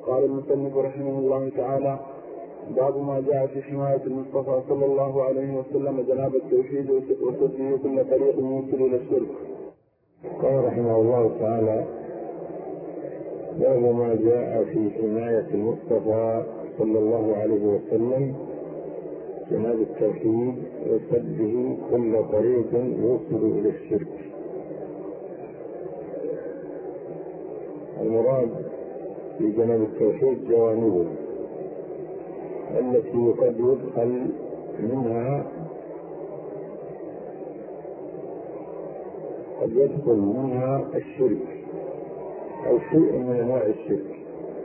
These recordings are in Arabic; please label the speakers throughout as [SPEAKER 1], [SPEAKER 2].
[SPEAKER 1] قال المصنف رحمه الله تعالى: باب ما جاء في حماية المصطفى صلى الله عليه وسلم جناب التوحيد وتسليه كل طريق يوصل إلى الشرك.
[SPEAKER 2] قال رحمه الله تعالى: باب ما جاء في حماية المصطفى صلى الله عليه وسلم جناب التوحيد وسده كل طريق يوصل إلى الشرك. المراد في جناب التوحيد جوانبه التي قد يدخل منها الشرك أو شيء من أنواع الشرك.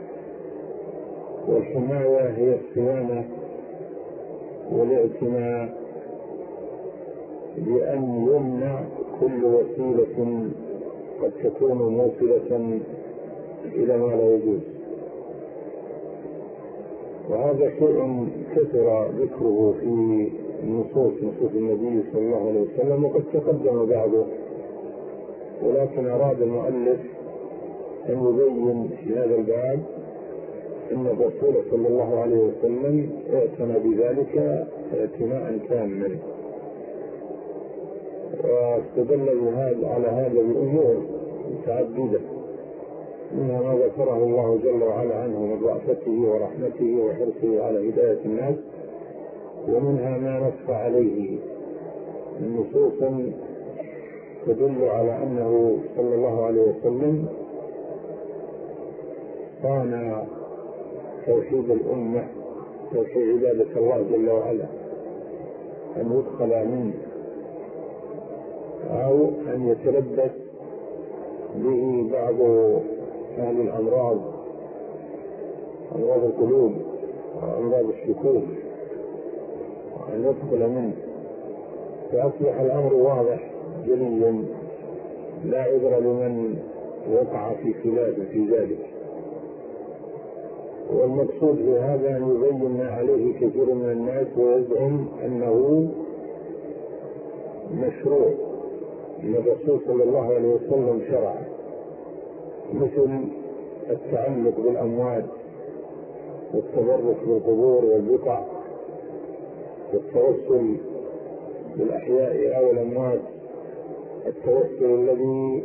[SPEAKER 2] والحماية هي الصيانة والاعتناء بأن يمنع كل وسيلة قد تكون موصلة إلى ما لا يجوز. وهذا شيء كثر ذكره في نصوص النبي صلى الله عليه وسلم، وقد تقدم بعضه، ولكن أراد المؤلف أن يبين في هذا الباب أن الرسول صلى الله عليه وسلم اعتنى بذلك اعتناء تاما، واستدل على هذا بأمور متعددة، منها ما ذكره الله جل وعلا عنه من رأفته ورحمته وحرصه على هداية الناس، ومنها ما نص عليه من نصوص تدل على أنه صلى الله عليه وسلم صان توحيد الأمة، توحيد عبادة الله جل وعلا، أن يدخل منه أو أن يتلبس به بعض أهل الأمراض، أمراض القلوب وأمراض الشكوك، وأن يدخل منه، فأصبح الأمر واضح جليا لا عذر لمن وقع في خلاف في ذلك. والمقصود في هذا أن يبين ما عليه كثير من الناس ويزعم أنه مشروع من الرسول صلى الله عليه وسلم شرع، مثل التعلق بالأموات والتبرك بالقبور والبقع والتوسل بالأحياء أو الأموات، التوسل الذي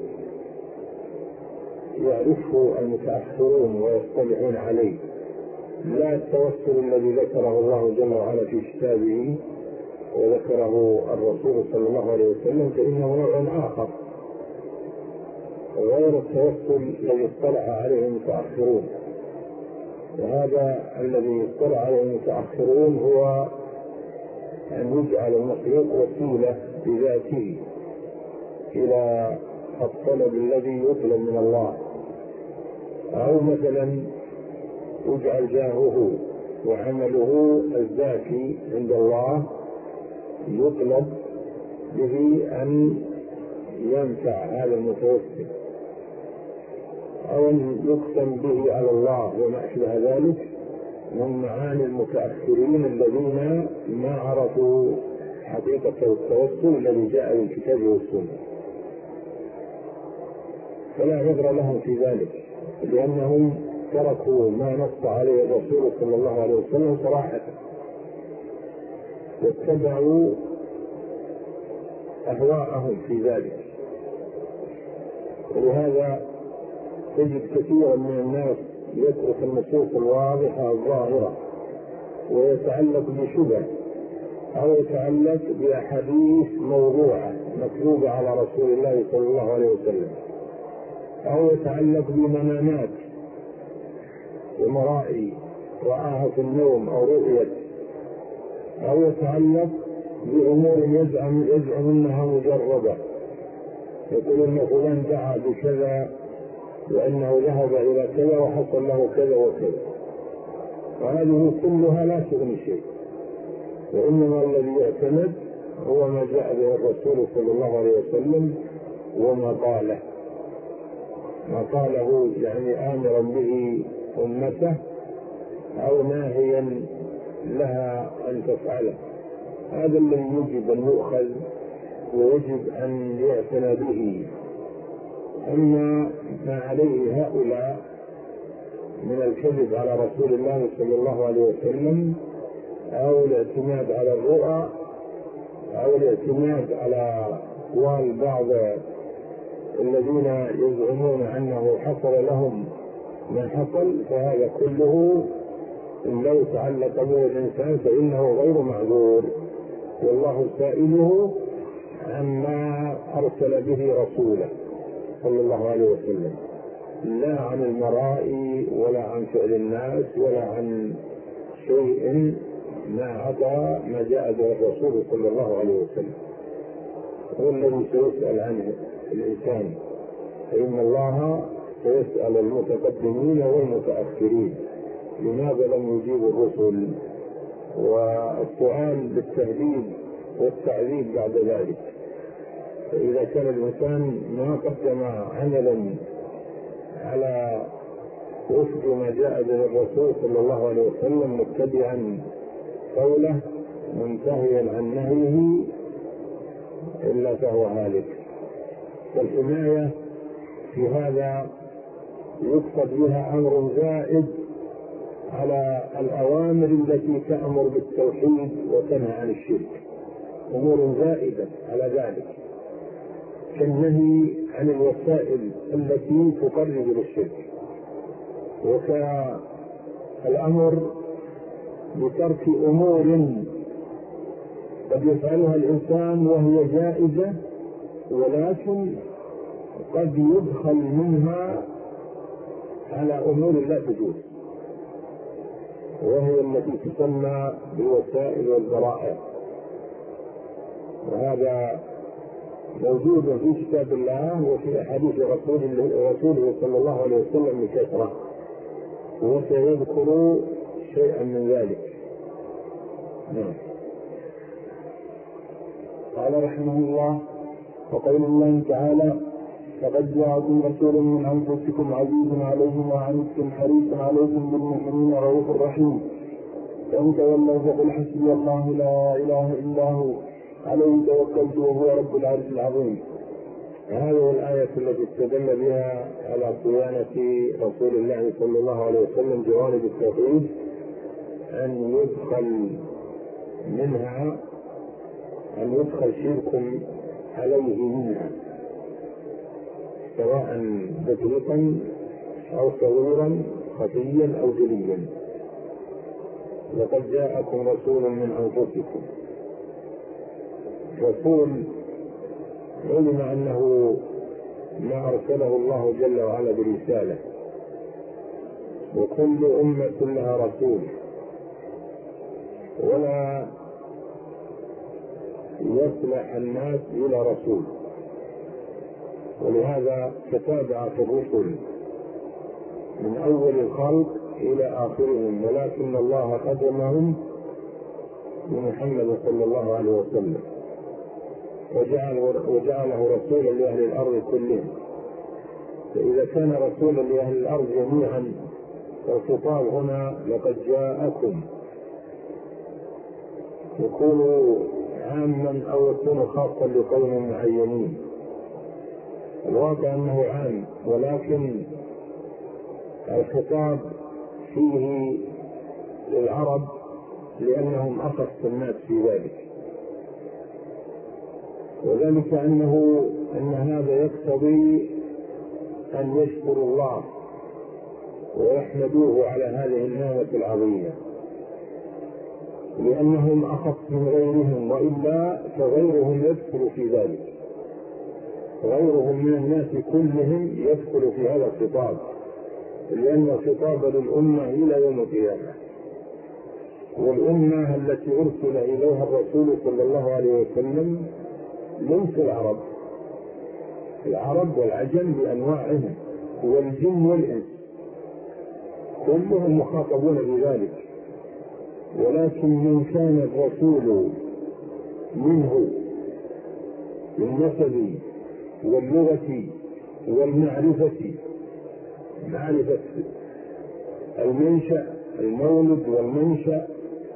[SPEAKER 2] يعرفه المتأخرون ويصطلحون عليه، لا التوسل الذي ذكره الله جل وعلا في كتابه وذكره الرسول صلى الله عليه وسلم، فإنه نوع آخر غير التوسل الذي اصطلح عليه المتأخرون. وهذا الذي اصطلح عليه المتأخرون هو أن يجعل المخلوق وسيلة بذاته إلى الطلب الذي يطلب من الله، أو مثلا يجعل جاهه وعمله الزاكي عند الله يطلب به أن ينفع هذا المتوسل، أو أن يقسم به على الله وما أشبه ذلك من معاني المتأخرين الذين ما عرفوا حقيقة التوسل الذي جاء بالكتاب والسنة، فلا عذر لهم في ذلك، لأنهم تركوا ما نص عليه الرسول صلى الله عليه وسلم صراحة، واتبعوا أهواءهم في ذلك. ولهذا تجد كثيرا من الناس يترك النصوص الواضحة الظاهرة ويتعلق بشبه أو يتعلق بأحاديث موضوعة مكذوبة على رسول الله صلى الله عليه وسلم، أو يتعلق بمنامات ومرائي رآها في النوم أو رؤية، أو يتعلق بأمور يزعم أنها مجربة، يقول أن فلان دعا بكذا وأنه ذهب إلى كذا وحصل له كذا وكذا، وهذه كلها لا تغني شيء، وإنما الذي يعتمد هو ما جاء به الرسول صلى الله عليه وسلم وما قاله يعني آمرا به أمته أو ناهيا لها أن تفعله. هذا الذي يجب أن يؤخذ ويجب أن يعتنى به. أما ما عليه هؤلاء من الكذب على رسول الله صلى الله عليه وسلم، أو الاعتماد على الرؤى، أو الاعتماد على أقوال بعض الذين يزعمون أنه حصل لهم ما حصل، فهذا كله إن لو تعلق به الإنسان فإنه غير معذور، والله سائله عما أرسل به رسوله صلى الله عليه وسلم، لا عن المرائي ولا عن فعل الناس ولا عن شيء ما عدا ما جاء به الرسول صلى الله عليه وسلم. هو الذي سيسأل عنه الإنسان، فإن الله سيسأل المتقدمين والمتأخرين لماذا لم يجيبوا الرسل، والسؤال بالتهديد والتعذيب بعد ذلك. فإذا كان الإنسان ما قدم عملا على وفق ما جاء به الرسول صلى الله عليه وسلم متبعا قوله منتهيا عن نهيه إلا فهو هالك. والحماية في هذا يقصد بها أمر زائد على الأوامر التي تأمر بالتوحيد وتنهى عن الشرك، أمور زائدة على ذلك، كالنهي عن الوسائل التي تقرب للشرك، وكالأمر بترك أمور قد يفعلها الإنسان وهي جائزة، ولكن قد يدخل منها على أمور لا تجوز، وهي التي تسمى بالوسائل والذرائع. وهذا موجود في كتاب الله وفي أحاديث رسوله صلى الله عليه وسلم بكثرة، وسيذكر شيئا من ذلك.
[SPEAKER 1] قال رحمه الله: وقول الله تعالى: فقد جاءكم رسول من أنفسكم عزيز عليه ما عنتم حريص عليكم بالمؤمنين رؤوف رحيم، فإن تولوا فقل حسبي الله لا إله إلا هو عليه توكلت وهو رب العرش العظيم.
[SPEAKER 2] هذه الآية التي استدل بها على صيانة رسول الله صلى الله عليه وسلم جوانب التوحيد أن يدخل شرك عليه منها، سواء بسيطا أو صغيرا خفيا أو جليا. لقد جاءكم رسول من أنفسكم، رسول علم أنه ما أرسله الله جل وعلا برسالة، وكل أمة لها رسول، ولا يصلح الناس إلى رسول، ولهذا تتابع في الرسل من أول الخلق إلى آخرهم، ولكن الله ختمهم بمحمد صلى الله عليه وسلم وجعله رسولا لأهل الأرض كلهم. فإذا كان رسولا لأهل الأرض جميعا، فالخطاب هنا لقد جاءكم يكون عاما أو يكون خاصا لقوم معينين. الواقع أنه عام، ولكن الخطاب فيه للعرب لأنهم أخص الناس في ذلك، وذلك أن هذا يقتضي أن يشكروا الله ويحمدوه على هذه النعمة العظيمة، لأنهم أخص من غيرهم، وإلا فغيرهم يدخل في ذلك، غيرهم من الناس كلهم يدخل في هذا الخطاب، لأن الخطاب للأمة إلى يوم القيامة. والأمة التي أرسل إليها الرسول صلى الله عليه وسلم ليس العرب والعجم بأنواعهم والجن والإنس كلهم مخاطبون بذلك، ولكن من كان الرسول منه بالنسب واللغة والمعرفة، معرفة المنشأ المولد والمنشأ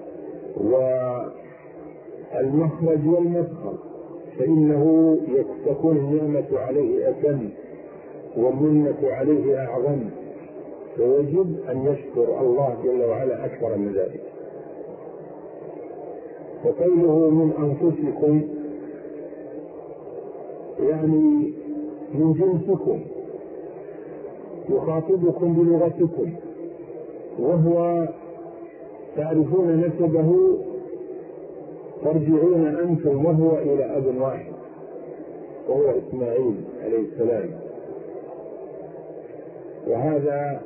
[SPEAKER 2] والمخرج والمدخل، فإنه تكون النعمة عليه أتم والمنة عليه أعظم، فيجب أن يشكر الله جل وعلا أكثر من ذلك. وقوله من أنفسكم يعني من جنسكم، يخاطبكم بلغتكم، وهو تعرفون نسبه، ترجعون أنتم وهو إلى أب واحد وهو إسماعيل عليه السلام. وهذا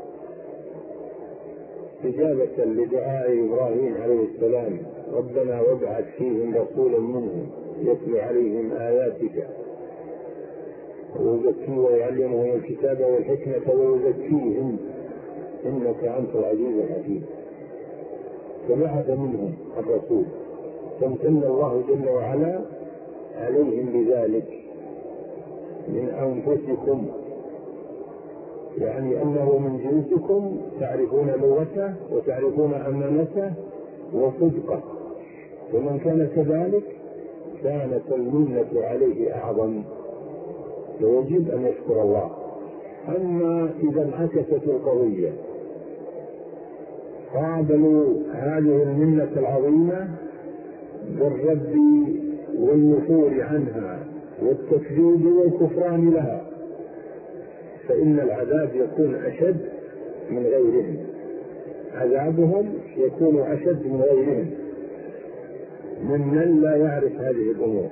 [SPEAKER 2] استجابة لدعاء إبراهيم عليه السلام: ربنا وابعث فيهم رسولا منهم يتلو عليهم آياتك ويزكيهم ويعلمهم الكتاب والحكمة ويزكيهم إنك أنت العزيز الحكيم. فبعث منهم الرسول، فامتن الله جل وعلا عليهم بذلك. من أنفسكم يعني أنه من جنسكم، تعرفون لغته وتعرفون أمانته وصدقه، ومن كان كذلك كانت المنة عليه أعظم، فيجب أن يشكر الله. أما إذا انعكست القضية قابلوا هذه المنة العظيمة بالرد والنفور عنها والتكذيب والكفران لها، فإن العذاب يكون أشد من غيرهم، عذابهم يكون أشد من غيرهم ممن لا يعرف هذه الأمور.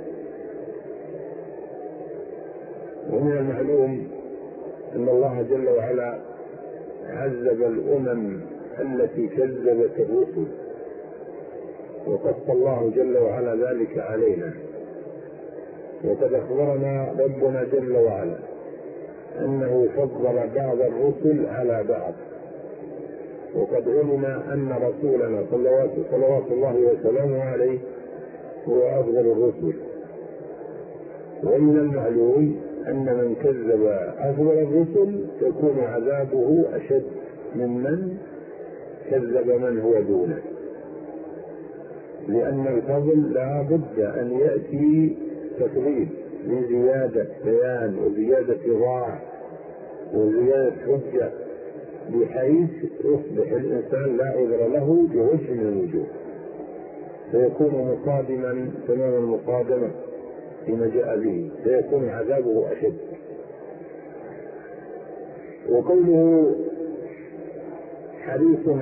[SPEAKER 2] ومن المعلوم أن الله جل وعلا عذب الأمم التي كذبت الرسل، وقص الله جل وعلا ذلك علينا. وقد أخبرنا ربنا جل وعلا أنه فضل بعض الرسل على بعض، وقد علم أن رسولنا صلوات الله وسلامه عليه هو أفضل الرسل. ومن المعلوم أن من كذب أفضل الرسل يكون عذابه أشد ممن كذب من هو دونه، لأن الفضل لا بد أن يأتي تفضيل لزيادة بيان وزيادة إيضاح وزيادة حجة، بحيث يصبح الإنسان لا عذر له بوجه من الوجوه، فيكون مصادما تمام المصادمة فيما جاء به، فيكون عذابه أشد. وقوله حريص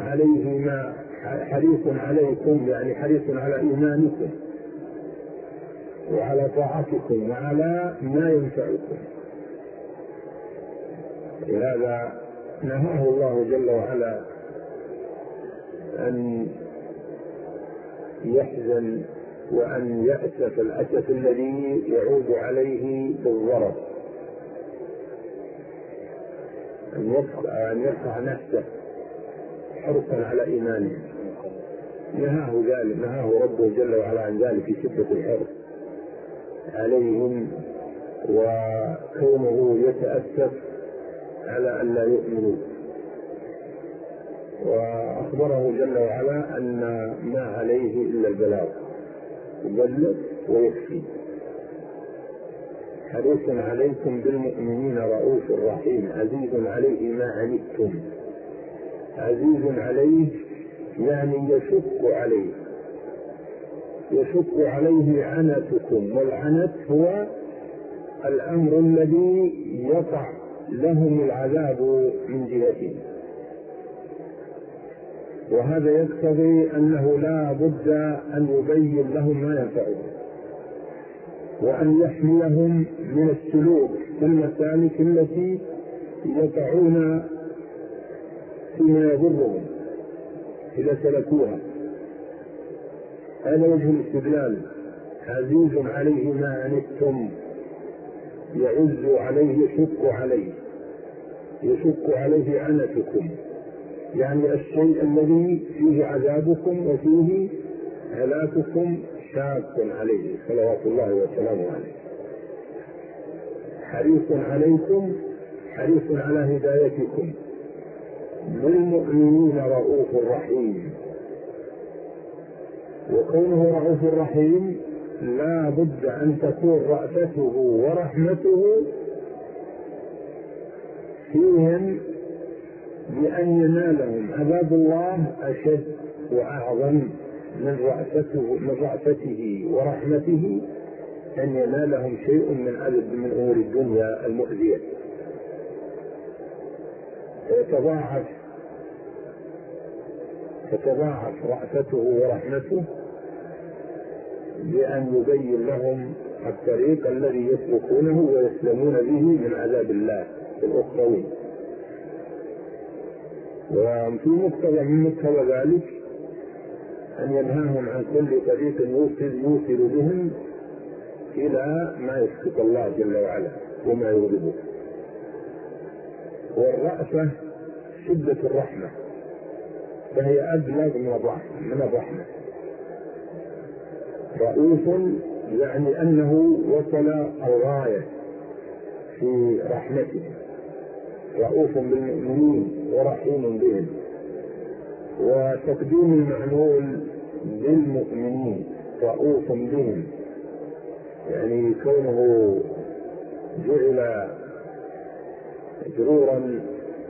[SPEAKER 2] عليكم يعني حريص على إيمانكم وعلى طاعتكم وعلى ما ينفعكم. لهذا نهاه الله جل وعلا أن يحزن وأن يأسف الأسف الذي يعود عليه بالضرر، أن يرفع نفسه حرصا على إيمانه. نهاه ربه جل وعلا عن ذلك في شدة الحرص عليهم، وكونه يتأسف على أن لا يؤمنوا. وأخبره جل وعلا أن ما عليه إلا البلاغ، يبلغ ويكفي. حريص عليكم بالمؤمنين رؤوف رحيم عزيز عليه ما عنتم. عزيز عليه يعني يشق عليه عنتكم، والعنت هو الأمر الذي يقع لهم العذاب من جهته، وهذا يقتضي أنه لا بد أن يبين لهم ما ينفعهم، وأن يحميهم من السلوك في المسالك التي يقعون فيما يضرهم إذا سلكوها. هذا وجه الاستدلال. عزيز عليه ما عنتم، يعز عليه يشق عليه عنتكم، يعني الشيء الذي فيه عذابكم وفيه هلاككم شاق عليه صلوات الله وسلامه عليه. حريص عليكم، حريص على هدايتكم، بالمؤمنين رؤوف رحيم. وكونه رؤوف رحيم لا بد أن تكون رأفته ورحمته فيهم بأن ينالهم عذاب الله أشد وأعظم من رأفته ورحمته أن ينالهم شيء من أمور الدنيا المؤذية. تتضاعف رأفته ورحمته بأن يبين لهم الطريق الذي يسلكونه ويسلمون به من عذاب الله الأخروي. وفي من مقتضى ذلك أن ينهاهم عن كل طريق يوصل بهم إلى ما يسخط الله جل وعلا وما يغضبه. والرأفة شدة الرحمة، فهي أبلغ من الرحمة. رؤوف يعني أنه وصل الغاية في رحمته، رؤوف بالمؤمنين ورحيم بهم. وتقديم المعمول بالمؤمنين رؤوف بهم، يعني كونه جعل مجرورا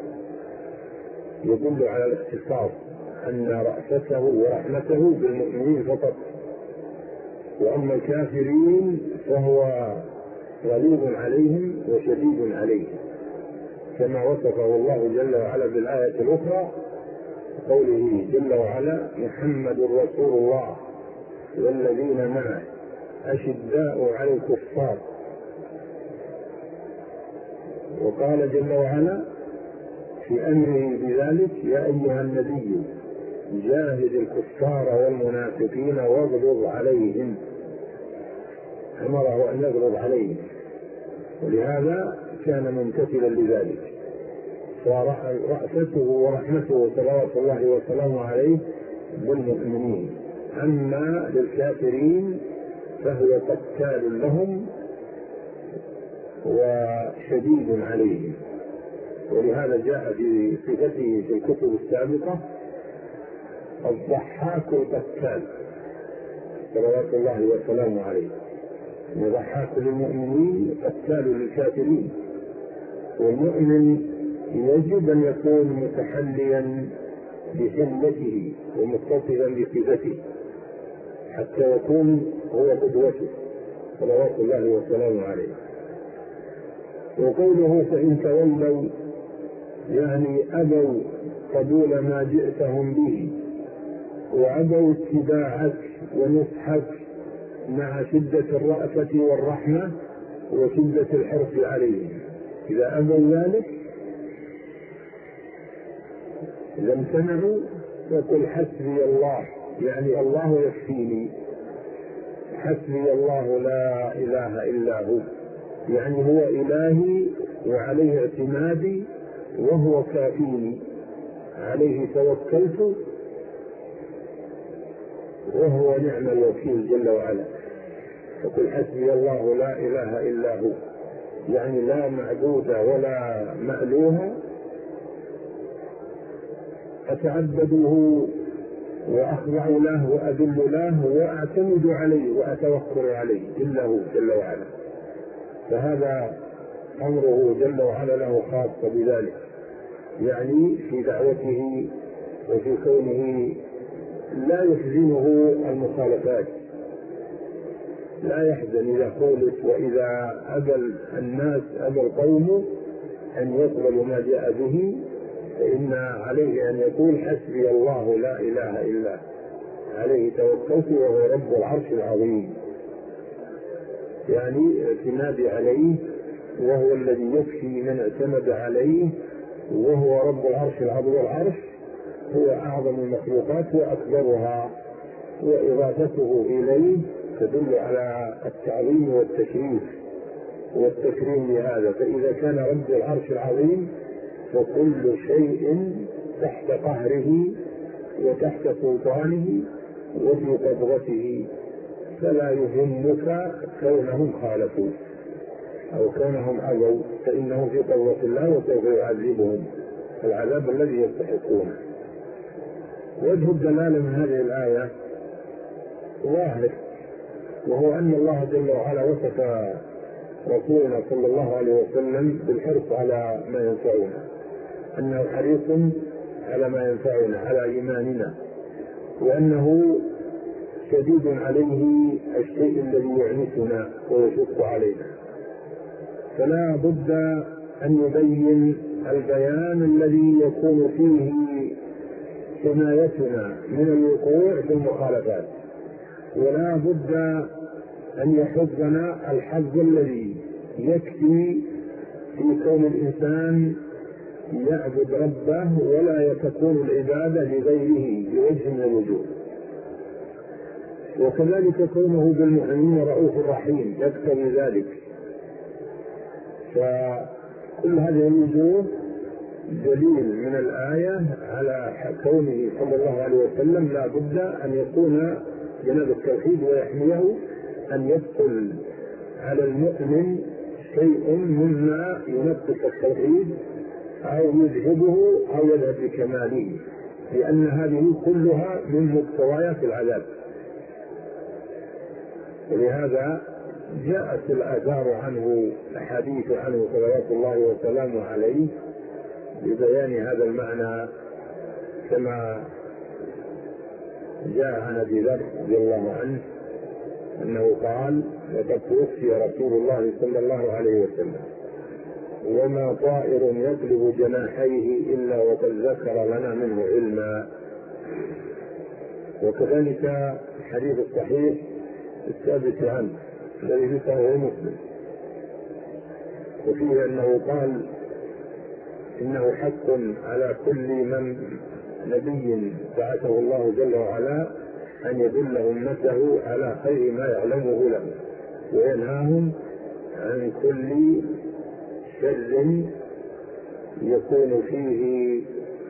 [SPEAKER 2] يدل على الاختصاص، أن رأفته ورحمته بالمؤمنين فقط، وأما الكافرين فهو غليظ عليهم وشديد عليهم، كما وصفه الله جل وعلا بالآية الأخرى قوله جل وعلا: محمد رسول الله والذين معه أشداء على الكفار. وقال جل وعلا في أمره بذلك: يا أيها النبي جاهد الكفار والمنافقين واغلظ عليهم. أمره أن يغلظ عليهم، ولهذا كان ممتثلا لذلك. فرأفته ورحمته صلوات الله وسلامه عليه بالمؤمنين. أما للكافرين فهو قتال لهم وشديد عليهم، ولهذا جاء في صفته في الكتب السابقة الضحاك القتال صلوات الله وسلامه عليه. ضحاك للمؤمنين قتال للكافرين. والمؤمن يجب أن يكون متحليا بحلته ومتصلا بصفته حتى يكون هو قدوته صلوات الله وسلامه عليه. وقوله: فإن تولوا يعني أبوا قبول ما جئتهم به وأبوا اتباعك ونصحك مع شدة الرأفة والرحمة وشدة الحرص عليهم. إذا أبوا ذلك إذا امتنعوا فقل حسبي الله، يعني الله يكفيني، حسبي الله لا إله إلا هو، يعني هو إلهي وعليه اعتمادي وهو كافيني، عليه توكلت وهو نعم الوكيل جل وعلا. فقل حسبي الله لا إله إلا هو، يعني لا معبود ولا مألوه أتعبده وأخضع له وأذل له وأعتمد عليه وأتوكل عليه إلا هو جل وعلا. فهذا أمره جل وعلا له خاصة بذلك، يعني في دعوته وفي كونه لا يحزنه المخالفات، لا يحزن إذا خولف وإذا أبى الناس أبى القوم أن يقبلوا ما جاء به، فإن عليه أن يقول حسبي الله لا إله إلا عليه توكلت وهو رب العرش العظيم، يعني اعتمادي عليه وهو الذي يكفي من اعتمد عليه وهو رب العرش العظيم. والعرش هو أعظم المخلوقات وأكبرها، وإضافته إليه تدل على التعظيم والتشريف والتكريم لهذا. فإذا كان رب العرش العظيم فكل شيء تحت قهره وتحت سلطانه وفي قبضته، فلا يهمك كونهم خالفوا أو كونهم أبوا، فإنهم في قبضة الله وسوف يعذبهم العذاب الذي يستحقونه. وجه الدلالة من هذه الآية ظاهر، وهو أن الله جل وعلا وصف رسولنا صلى الله عليه وسلم بالحرص على ما ينفعنا. أنه حريص على ما ينفعنا على إيماننا، وأنه شديد عليه الشيء الذي يعنفنا ويشق علينا. فلا بد أن يبين البيان الذي يكون فيه حمايتنا من الوقوع في المخالفات، ولا بد أن يحظنا الحظ الذي يكفي في كون الإنسان يعبد ربه ولا تكون العبادة لغيره بوجه من الوجوه. وكذلك كونه بالمؤمنين رؤوف رحيم يقتضي ذلك. فكل هذه الوجوه دليل من الآية على كونه صلى الله عليه وسلم لا بد أن يكون جناب التوحيد ويحميه أن يدخل على المؤمن شيء مما ينقص التوحيد أو يذهبه أو يذهب بكماله، لأن هذه كلها من مقتضيات العذاب. ولهذا جاءت الآثار عنه، الحديث عنه صلوات الله وسلامه عليه ببيان هذا المعنى، كما جاء عن أبي ذر رضي الله عنه أنه قال: لقد توفي رسول الله صلى الله عليه وسلم وما طائر يقلب جناحيه إلا وقد ذكر لنا منه علما. وكذلك الحديث الصحيح الثابت عنه الذي ذكره مسلم، وفيه أنه قال: إنه حق على كل من نبي بعثه الله جل وعلا أن يدل أمته على خير ما يعلمه له وينهاهم عن كل شر يكون فيه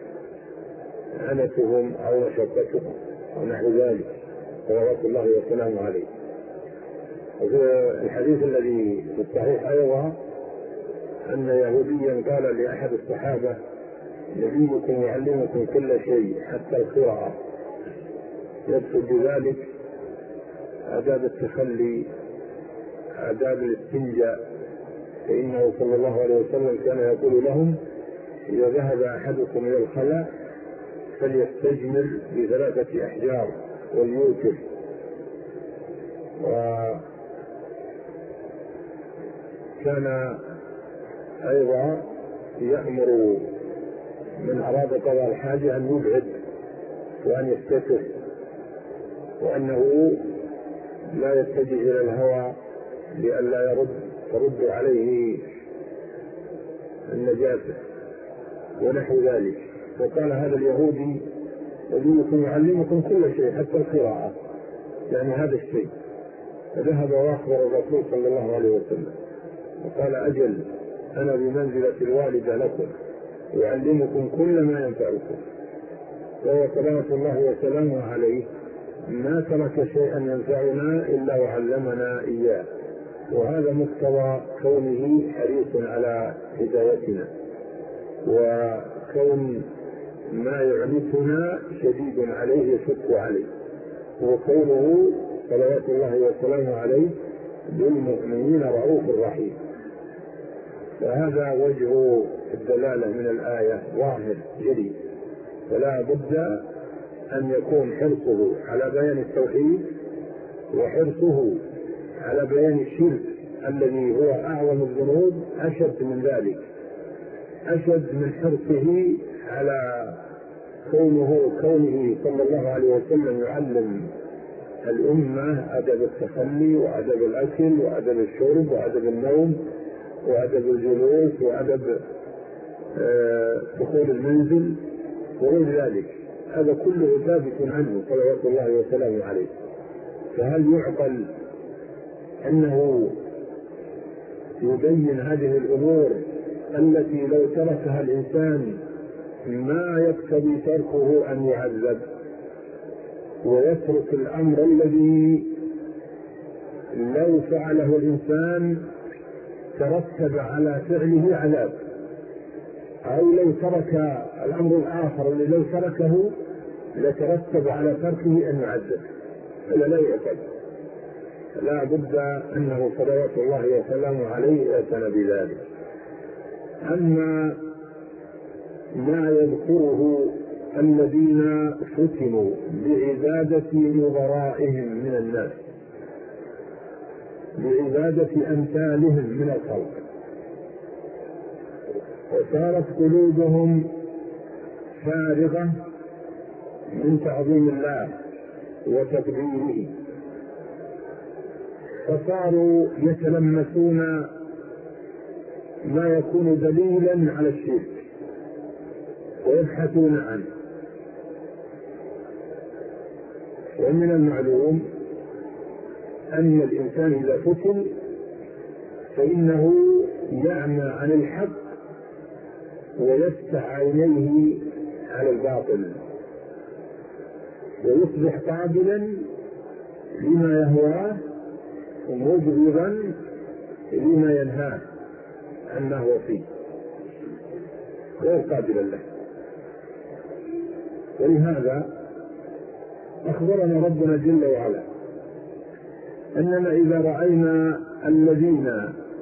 [SPEAKER 2] عنتهم أو مشقتهم ونحو ذلك صلوات الله وسلامه عليه. وفي الحديث الذي في الصحيح أيضا أن يهوديا قال لأحد الصحابة: نبيكم يعلمكم كل شيء حتى القراءة، يقصد بذلك آداب التخلي، آداب الاستنجاء، فإنه صلى الله عليه وسلم كان يقول لهم: إذا ذهب أحدكم إلى الخلاء فليستجمر ب3 أحجار وليوتر. وكان أيضا يأمر من أراد قضاء الحاجة أن يبعد وأن يستتر، وأنه لا يتجه إلى الهوى لئلا ترد عليه النجاسة ونحو ذلك. وقال هذا اليهودي: نبيكم يعلمكم كل شيء حتى القراءة، يعني هذا الشيء. فذهب وأخبر الرسول صلى الله عليه وسلم وقال: أجل، أنا بمنزلة الوالد لكم يعلمكم كل ما ينفعكم. وهو صلوات الله وسلامه عليه ما ترك شيئا ينفعنا إلا وعلمنا إياه، وهذا مقتضى كونه حريص على هدايتنا، وكون ما يعنفنا شديد عليه يشق عليه، وكونه صلوات الله وسلامه عليه بالمؤمنين رؤوف رحيم. فهذا وجه الدلالة من الآية ظاهر جلي. فلا بد أن يكون حرصه على بيان التوحيد وحرصه على بيان الشرك الذي هو أعظم الذنوب أشد من ذلك، أشد من حرصه على كونه صلى الله عليه وسلم يعلم الأمة أدب التخلي وأدب الأكل وأدب الشرب وأدب النوم وأدب الجلوس وأدب دخول المنزل وغير ذلك. هذا كله ثابت عنه صلوات الله وسلامه عليه. فهل يعقل أنه يبين هذه الأمور التي لو تركها الإنسان ما يقتضي تركه أن يعذب، ويترك الأمر الذي لو فعله الإنسان ترتب على فعله عذاب، أو لو ترك الأمر الآخر الذي لو تركه لترتب على تركه أن يعذب؟ إلا لا يعقل. لا بد أنه صلوات الله وسلامه عليه اعتنى بذلك. أما ما يذكره الذين فتنوا بعبادة نظرائهم من الناس، بعبادة أمثالهم من الخلق، وصارت قلوبهم فارغة من تعظيم الله وتقديره، فصاروا يتلمسون ما يكون دليلا على الشرك ويبحثون عنه. ومن المعلوم أن الإنسان إذا فتن فإنه يعمى عن الحق ويفتح عينيه على الباطل، ويصبح قابلا لما يهواه ومبغضا لما ينهاه عما هو فيه، غير قابلا له. ولهذا أخبرنا ربنا جل وعلا أننا إذا رأينا الذين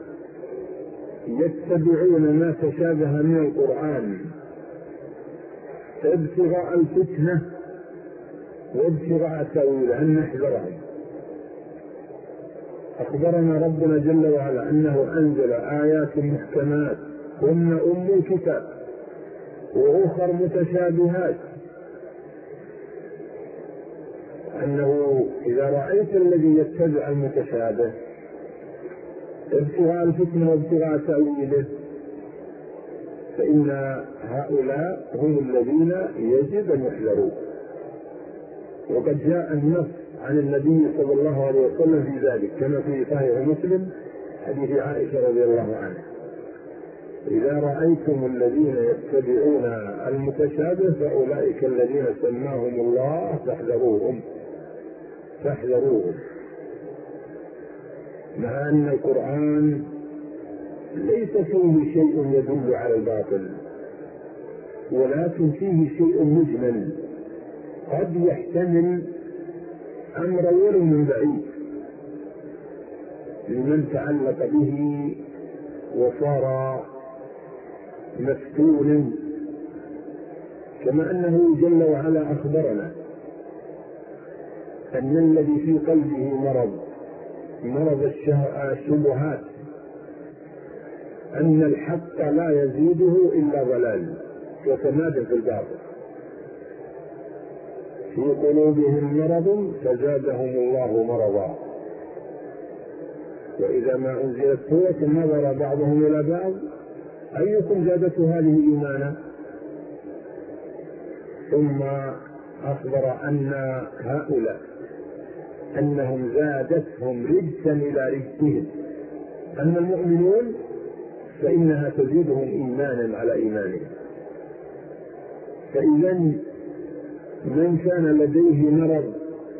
[SPEAKER 2] يتبعون ما تشابه من القرآن ابتغاء الفتنة وابتغاء تأويله أن نحذرهم. أخبرنا ربنا جل وعلا أنه أنزل آيات محكمات هن أم الكتاب وأخر متشابهات، أنه إذا رأيت الذي يتبع المتشابه ابتغاء الفتنة وابتغاء تأويله فإن هؤلاء هم الذين يجب أن يحذروا. وقد جاء النص عن النبي صلى الله عليه وسلم في ذلك كما في صحيح مسلم حديث عائشة رضي الله عنها: إذا رأيتم الذين يتبعون المتشابه فأولئك الذين سماهم الله فاحذروهم. مع أن القرآن ليس فيه شيء يدل على الباطل، ولكن فيه شيء مجمل قد يحتمل أمرا ولو من بعيد لمن تعلق به وصار مفتونا، كما أنه جل وعلا أخبرنا أن الذي في قلبه مرض الشبهات أن الحق لا يزيده إلا ضلال وتمادى في الباطل، في قلوبهم مرض فزادهم الله مرضا، وإذا ما أنزلت سورة نظر بعضهم إلى بعض أيكم زادته هذه إيمانا. ثم أخبر أن هؤلاء أنهم زادتهم رجسا إلى رجسهم، أما المؤمنون فإنها تزيدهم إيمانا على إيمانهم. فإذا من كان لديه مرض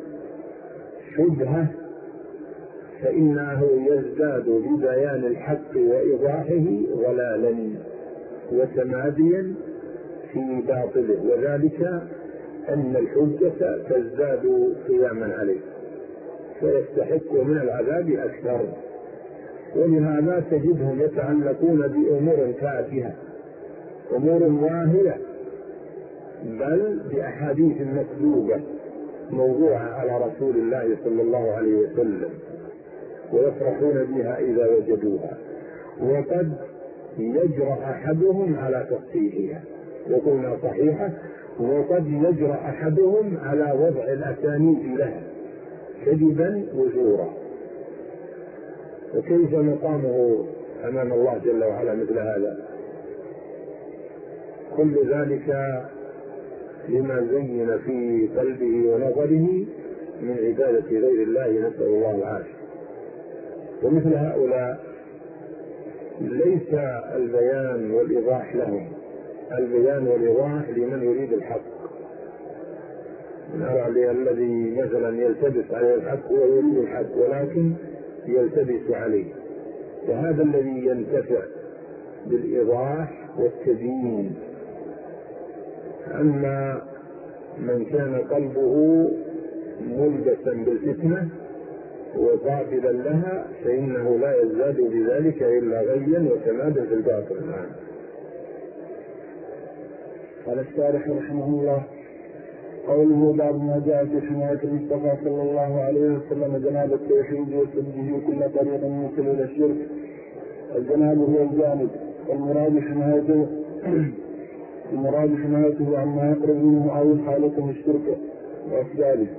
[SPEAKER 2] شبهة فإنه يزداد ببيان الحق وإيضاحه ضلالا وتماديا في باطله، وذلك أن الحجة تزداد قياما عليه فيستحق من العذاب أكثر. ولهذا تجدهم يتعلقون بأمور تافهة، أمور واهية، بل بأحاديث مكذوبة موضوعة على رسول الله صلى الله عليه وسلم، ويفرحون بها إذا وجدوها، وقد يجرأ أحدهم على تصحيحها وقلنا صحيحة، وقد يجرأ أحدهم على وضع الأسانيد لها كذبا وزورا. وكيف مقامه أمام الله جل وعلا مثل هذا؟ كل ذلك لما زين في قلبه ونظره من عبادة غير الله، نسأل الله العافية. ومثل هؤلاء ليس البيان والإيضاح لهم، البيان والإيضاح لمن يريد الحق. نرى الذي مثلا يلتبس عليه الحق هو يريد الحق ولكن يلتبس عليه، وهذا الذي ينتفع بالإيضاح والتبيين. أما من كان قلبه ملبسا بالفتنة وقابلا لها فإنه لا يزداد بذلك إلا غيا وتمادا في الباطل.
[SPEAKER 1] قال الشارح رحمه الله: قوله بعد ما جاء في حماية المصطفى صلى الله عليه وسلم جناب التوحيد وسده كل طريق يوصل إلى الشرك. الجناب هو الجانب، المراد حمايته عما يقرب منه أو حالته الشرك وأسبابه.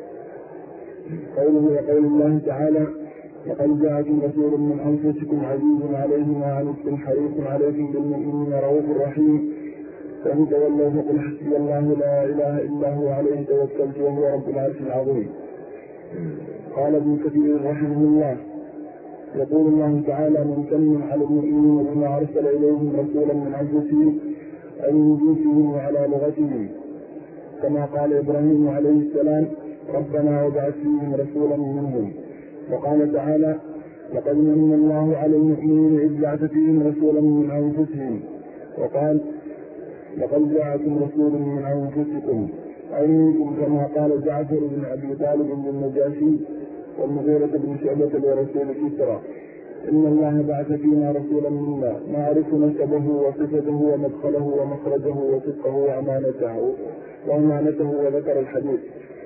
[SPEAKER 1] قوله وقول الله تعالى: لقد جاءكم رسول من أنفسكم عزيز عليه ما عنتم حريص عليكم بالمؤمنين رؤوف رحيم. فإن تولوا فقل حسبي الله لا إله إلا هو عليه توكلت وهو رب العرش العظيم. قال ابن كثير رحمه الله: يقول الله تعالى: ممتن على المؤمنين بما أرسل إليهم رسولا من أنفسهم أي من جنسهم وعلى لغتهم، كما قال إبراهيم عليه السلام: ربنا وابعث فيهم رسولا منهم. وقال تعالى: لقد من الله على المؤمنين إذ بعث فيهم رسولا من أنفسهم. وقال: لقد جاءكم رسول من أنفسكم أي منكم، كما قال جعفر بن أبي طالب للنجاشي والمغيرة بن شعبة لرسول كسرى: إن الله بعث فينا رسولا منا نعرف نسبه وصفته ومدخله ومخرجه وصدقه وأمانته وذكر الحديث.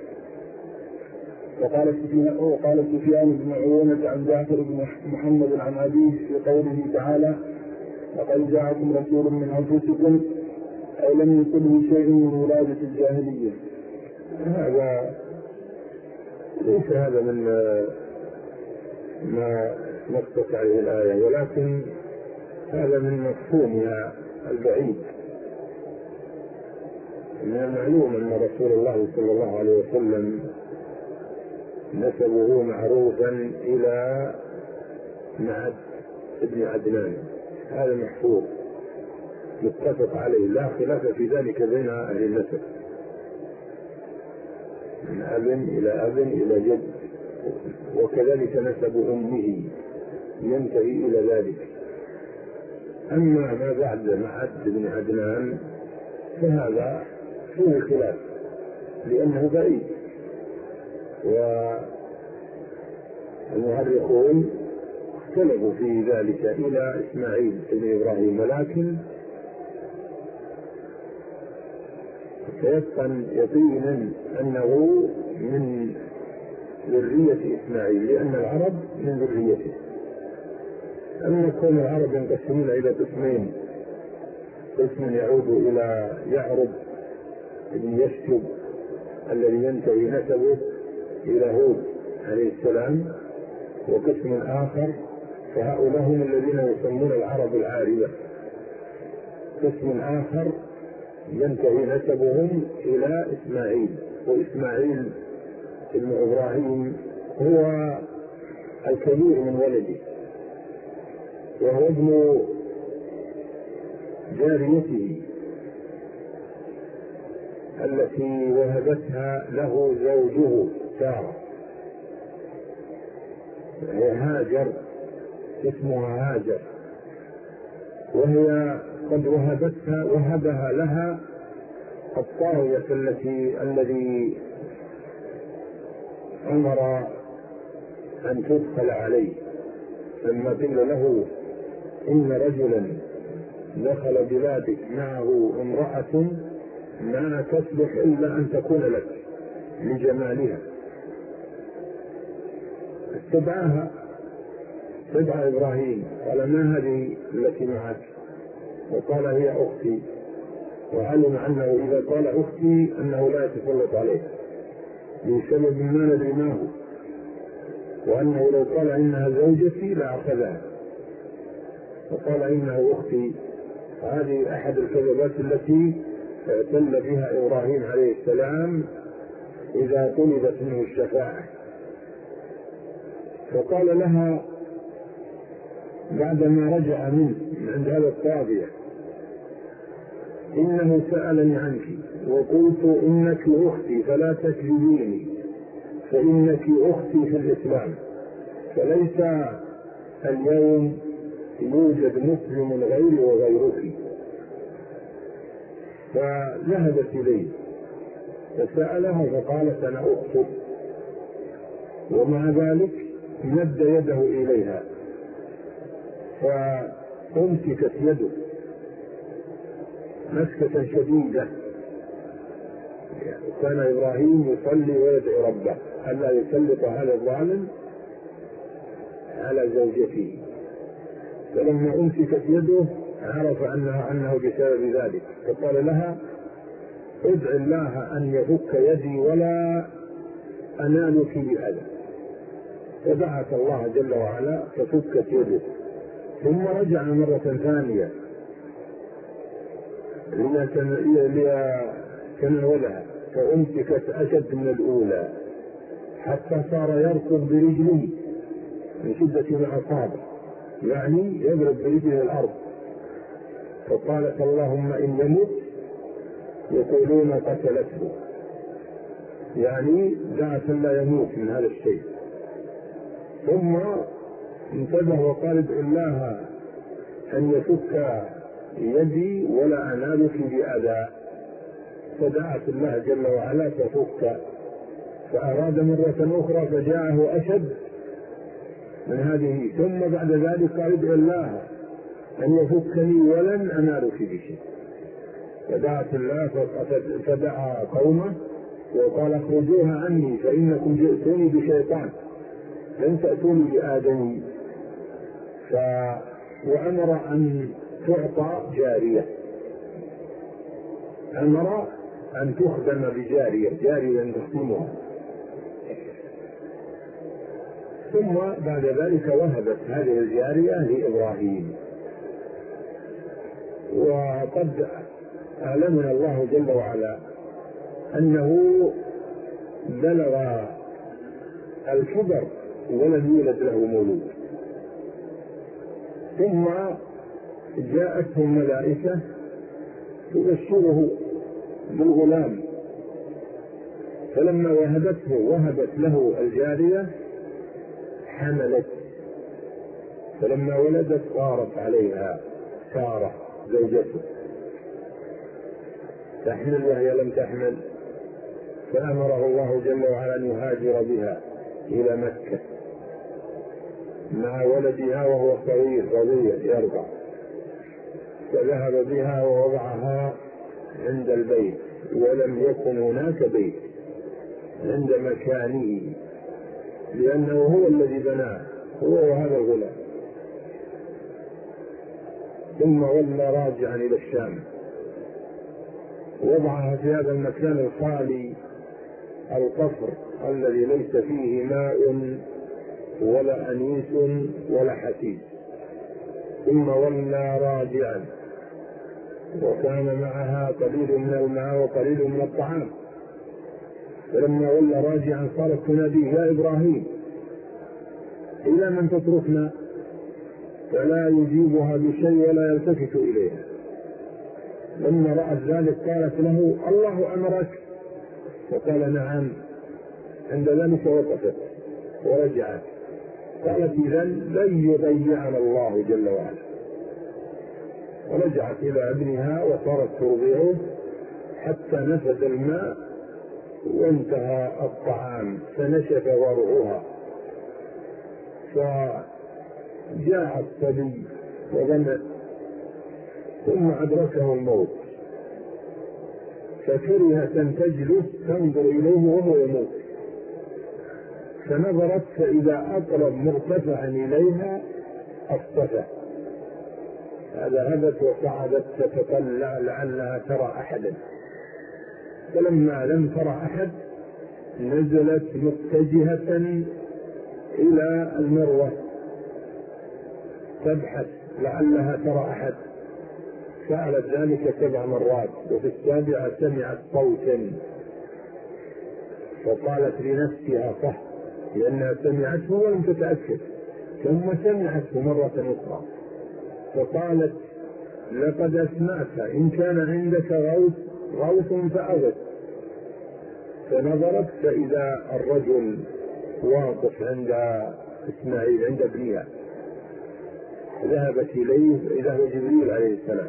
[SPEAKER 1] وقال سفيان بن عيينة عن جعفر بن محمد عن أبيه في قوله تعالى: لقد جاءكم رسول من أنفسكم أي لم يصبه شيء من ولادة الجاهلية.
[SPEAKER 2] هذا ليس هذا من ما نقصت عليه الآية، ولكن هذا من مفهومها البعيد. من المعلوم أن رسول الله صلى الله عليه وسلم نسبه معروفا إلى معد ابن عدنان، هذا محفوظ متفق عليه، لا خلاف في ذلك بين أهل النسب، من أب إلى أب إلى جد، وكذلك نسب أمه ينتهي إلى ذلك. أما ما بعد معد بن عدنان فهذا فيه خلاف لأنه بعيد، والمؤرخون اختلفوا في ذلك إلى إسماعيل بن إبراهيم، ولكن فيبقى يقينا أنه من ذرية إسماعيل، لأن العرب من ذريته. أما كون العرب ينقسمون إلى قسمين: قسم يعود إلى يعرب بن يشجب الذي ينتهي نسبه إلى هود عليه السلام، وقسم آخر فهؤلاء هم الذين يسمون العرب العاربة، قسم آخر ينتهي نسبهم إلى إسماعيل، وإسماعيل ابن إبراهيم هو الكبير من ولده، وهو ابن جاريته التي وهبتها له زوجه سارة، هي هاجر، اسمها هاجر، وهي قد وهبها لها الطاغية الذي أمر أن تدخل عليه، لما قيل له إن رجلا دخل بلادك معه امرأة ما تصلح إلا أن تكون لك لجمالها، استدعاها، استدعى إبراهيم قال: ما هذه التي معك؟ وقال: هي أختي، وعلم أنه إذا قال أختي أنه لا يتسلط عليه بسبب ما ندري ما هو، وأنه لو قال إنها زوجتي لأخذها، وقال إنها أختي. هذه أحد الكذبات التي اعتل بها إبراهيم عليه السلام إذا طلبت منه الشفاعة. فقال لها بعدما رجع منه عند هذا الطاغية: إنه سألني عنك وقلت إنك أختي فلا تكذبيني، فإنك أختي في الإسلام، فليس اليوم يوجد مسلم غيري وغيرك. فذهبت إليه فسألها فقالت: أنا أختك، ومع ذلك مد يده إليها فأمسكت يده مسكة شديدة. كان إبراهيم يصلي ويدعو ربه ألا يسلط هذا الظالم على زوجته، فلما أمسكت يده عرف أنه بسبب ذلك، فقال لها ادع الله أن يفك يدي ولا أنالك بأذى، فدعت الله جل وعلا ففكت يده. ثم رجع مرة ثانية لتناولها فأمسكت أشد من الأولى حتى صار يركض برجله من شدة ما أصابه، يعني يضرب برجله الأرض. فقالت اللهم إن يمت يقولون قتلته، يعني دعت لا يموت من هذا الشيء. ثم انتبه وقال ادع الله أن يفك يدي ولا أنالك بأذى، فدعت الله جل وعلا ففك، فأراد مرة أخرى فجاءه أشد من هذه، ثم بعد ذلك قال ادع الله أن يفكني ولن أنالك بشيء، فدعت الله فدعا قومه وقال اخرجوها عني فإنكم جئتوني بشيطان لن تأتوني بآدمي. وأمر أن تعطى جارية، أمر أن تخدم بجارية، جارية تخدمها. ثم بعد ذلك وهبت هذه الجارية لإبراهيم. وقد أعلمنا الله جل وعلا أنه بلغ الكبر ولم يولد له مولود، ثم جاءته الملائكة تبشره بالغلام، فلما وهبت له الجارية حملت، فلما ولدت صارت عليها سارة زوجته تحمل وهي لم تحمل، فأمره الله جل وعلا أن يهاجر بها إلى مكة مع ولدها وهو صغير رضيع يرضع، فذهب بها ووضعها عند البيت، ولم يكن هناك بيت عند مكانه لأنه هو الذي بناه، هو وهذا الغلام. ثم ولى راجعا إلى الشام، وضعها في هذا المكان الخالي القصر الذي ليس فيه ماء ولا أنيس ولا حسيس. ثم ولى راجعا، وكان معها قليل من الماء وقليل من الطعام، فلما ولى راجعا صارت تناديه يا إبراهيم إلى من تتركنا، فلا يجيبها بشيء ولا يلتفت إليها. لما رأت ذلك قالت له الله أمرك، فقال نعم. عند ذلك وقفت ورجعت، قالت إذن لن يضيعنا الله جل وعلا، ورجعت إلى ابنها وصارت ترضعه حتى نفد الماء وانتهى الطعام فنشف ورعها، فجاء الصبي وظمأ، ثم أدركه الموت، فكرهت أن تجلس تنظر إليه وهو يموت، فنظرت فإذا أقرب مرتفعا إليها اصطفى، فذهبت وصعدت تتطلع لعلها ترى أحدا، فلما لم ترى أحد نزلت متجهة إلى المروة تبحث لعلها ترى أحد، فعلت ذلك 7 مرات، وفي السابعة سمعت صوتا فقالت لنفسها صح، لأنها سمعته ولم تتأكد، ثم سمعته مرة أخرى فقالت لقد أسمعت إن كان عندك غوث فأغث، فنظرت فإذا الرجل واقف عند إسماعيل عند ابنها، ذهبت إليه إذا هو جبريل عليه السلام،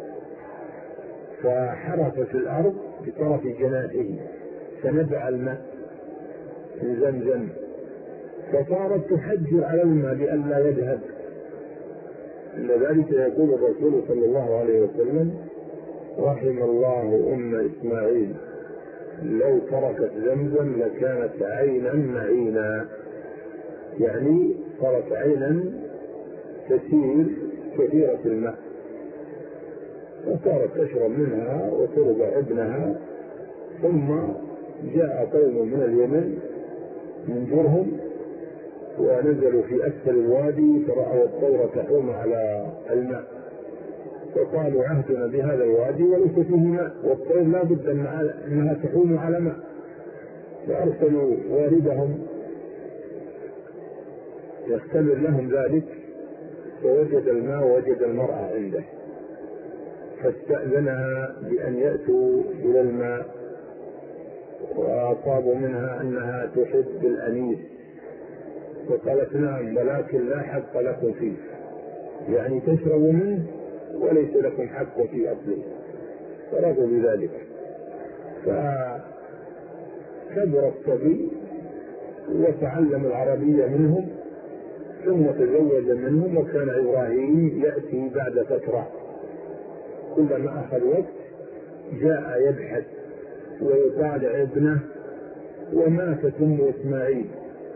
[SPEAKER 2] فحرف في الأرض بطرف جناحه فنبع الماء من زمزم، فصارت تحجر على الماء لئلا يذهب. لذلك يقول الرسول صلى الله عليه وسلم رحم الله إسماعيل لو تركت زمزم لكانت عينا معينا، يعني صارت عينا تسيل كثيرة الماء، وصارت تشرب منها وترضى ابنها. ثم جاء قوم من اليمن من جرهم ونزلوا في أسفل الوادي فرأوا الطير تحوم على الماء، فقالوا عهدنا بهذا الوادي وليس فيه ماء، والطير لا بد أنها تحوم على ماء. فأرسلوا واردهم يختبر لهم ذلك، فوجد الماء ووجد المرأة عنده، فاستأذنها بأن يأتوا إلى الماء، وأصابوا منها أنها تحب الأنيس، فقالت نعم ولكن لا حق لكم فيه، يعني تشربوا منه وليس لكم حق في أصله. فرضوا بذلك، فكبر الصبي وتعلم العربية منهم ثم تزوج منهم. وكان إبراهيم يأتي بعد فترة كلما أخذ وقت جاء يبحث ويطالع ابنه، وماتت أم إسماعيل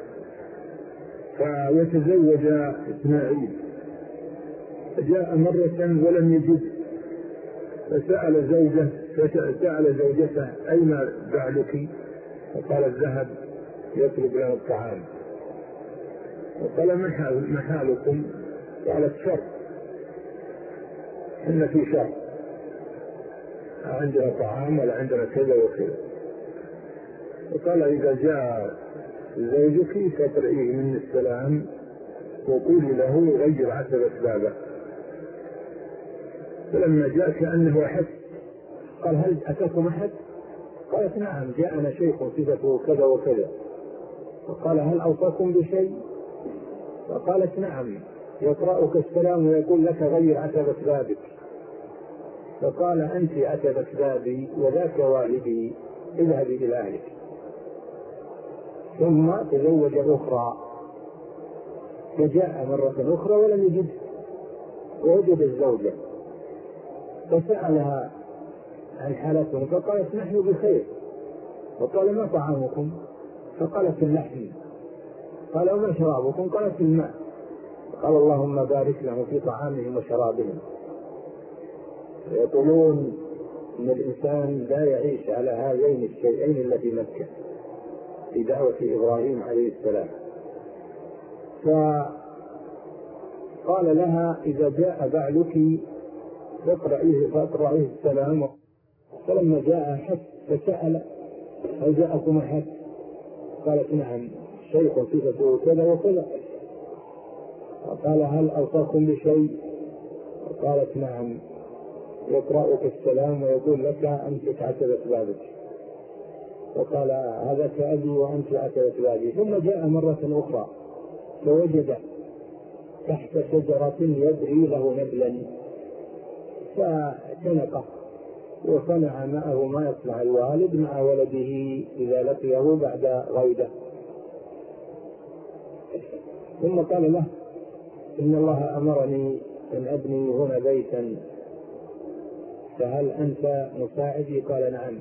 [SPEAKER 2] فيتزوج إسماعيل. جاء مرة ولم يجد، فسأل زوجته أين بعلك؟ فقالت ذهب يطلب لنا الطعام. وقال ما حالكم؟ قالت شر، إن في شر، عندنا طعام ولا عندنا كذا وكذا. وقال إذا جاء زوجك فاقرئيه من السلام وقولي له غير عتبة بابه. فلما جاء كأنه أحد قال هل أتاكم أحد؟ قالت نعم جاءنا شيخ صفته كذا وكذا. فقال هل أوصاكم بشيء؟ فقالت نعم يقرأك السلام ويقول لك غير عتبة بابك. فقال أنت عتبة بابي وذاك والدي، اذهبي إلى أهلك. ثم تزوج أخرى، فجاء مرة أخرى ولم يجد، ووجد الزوجة فسألها عن حالتهم فقالت نحن بخير. وقال ما طعامكم؟ فقالت اللحم. قال وما شرابكم؟ قالت الماء. قال اللهم بارك لهم في طعامهم وشرابهم. يقولون إن الإنسان لا يعيش على هذين الشيئين إلا في مكة في دعوة إبراهيم عليه السلام. فقال لها إذا جاء بعلك فاقرأيه السلام. فلما جاء أحد فسأل هل جاءكم أحد؟ قالت نعم شيخ صفته كذا وكذا. قال هل أوصاكم بشيء؟ قالت نعم يقرأك السلام ويقول لك أمسك عتبة بابك. وقال هذا كأبي وأنت عتبة بابي. ثم جاء مرة أخرى فوجد تحت شجرة يبري له نبلا، فاعتنقه وصنع معه ما يصنع الوالد مع ولده إذا لقيه بعد غيبة. ثم قال له إن الله أمرني أن أبني هنا بيتا، فهل أنت مساعدي؟ قال نعم.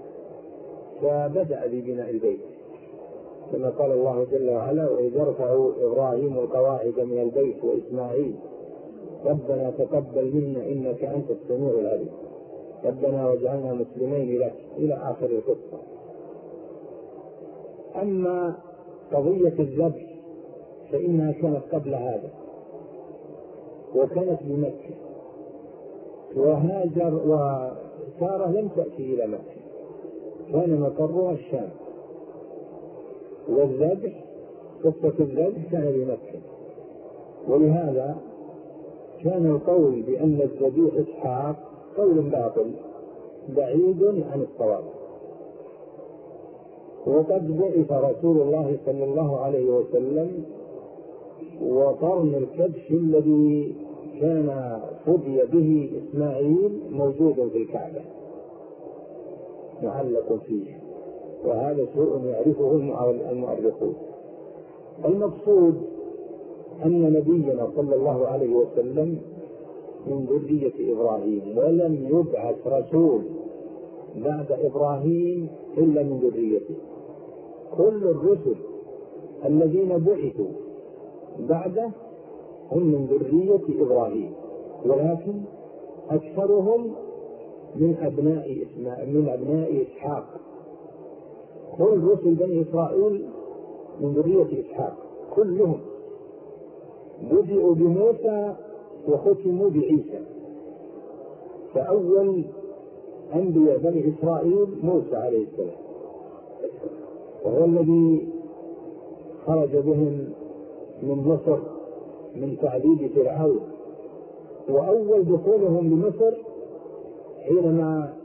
[SPEAKER 2] فبدأ ببناء البيت كما قال الله جل وعلا وإذ يرفع إبراهيم القواعد من البيت وإسماعيل ربنا تقبل منا إنك أنت السميع العليم ربنا واجعلنا مسلمين لك إلى آخر القصة. أما قضية الذبح فإنها كانت قبل هذا وكانت بمكة، وهاجر وسارة لم تأتي إلى مكة، كان مقرها الشام، والذبح قصة الذبح كان بمكة. ولهذا كان القول بأن الذبيح إسحاق قول باطل بعيد عن الصواب. وقد بعث رسول الله صلى الله عليه وسلم وقرن الكبش الذي كان فدي به إسماعيل موجود في الكعبة معلق فيه، وهذا شيء يعرفه المؤرخون. المقصود أن نبينا صلى الله عليه وسلم من ذرية إبراهيم، ولم يبعث رسول بعد إبراهيم إلا من ذريته. كل الرسل الذين بعثوا بعده هم من ذرية إبراهيم، ولكن أكثرهم من أبناء إسحاق. كل رسل بني إسرائيل من ذرية إسحاق كلهم، بدأوا بموسى وختموا بعيسى. فأول أنبياء بني إسرائيل موسى عليه السلام، وهو الذي خرج بهم من مصر من تعذيب فرعون. وأول دخولهم لمصر حينما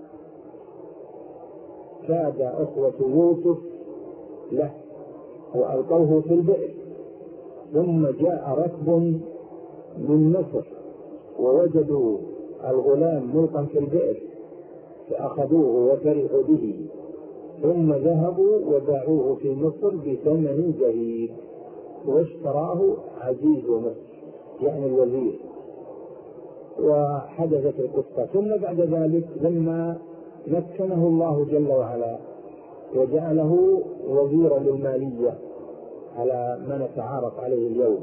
[SPEAKER 2] كاد أخوة يوسف له وألقوه في البئر، ثم جاء ركب من مصر ووجدوا الغلام ملقا في البئر فأخذوه وفرحوا به، ثم ذهبوا وباعوه في مصر بثمن جهيد، واشتراه عزيز مصر يعني الوزير. وحدثت القصة. ثم بعد ذلك لما مكنه الله جل وعلا وجعله وزيرا للمالية على ما نتعارف عليه اليوم،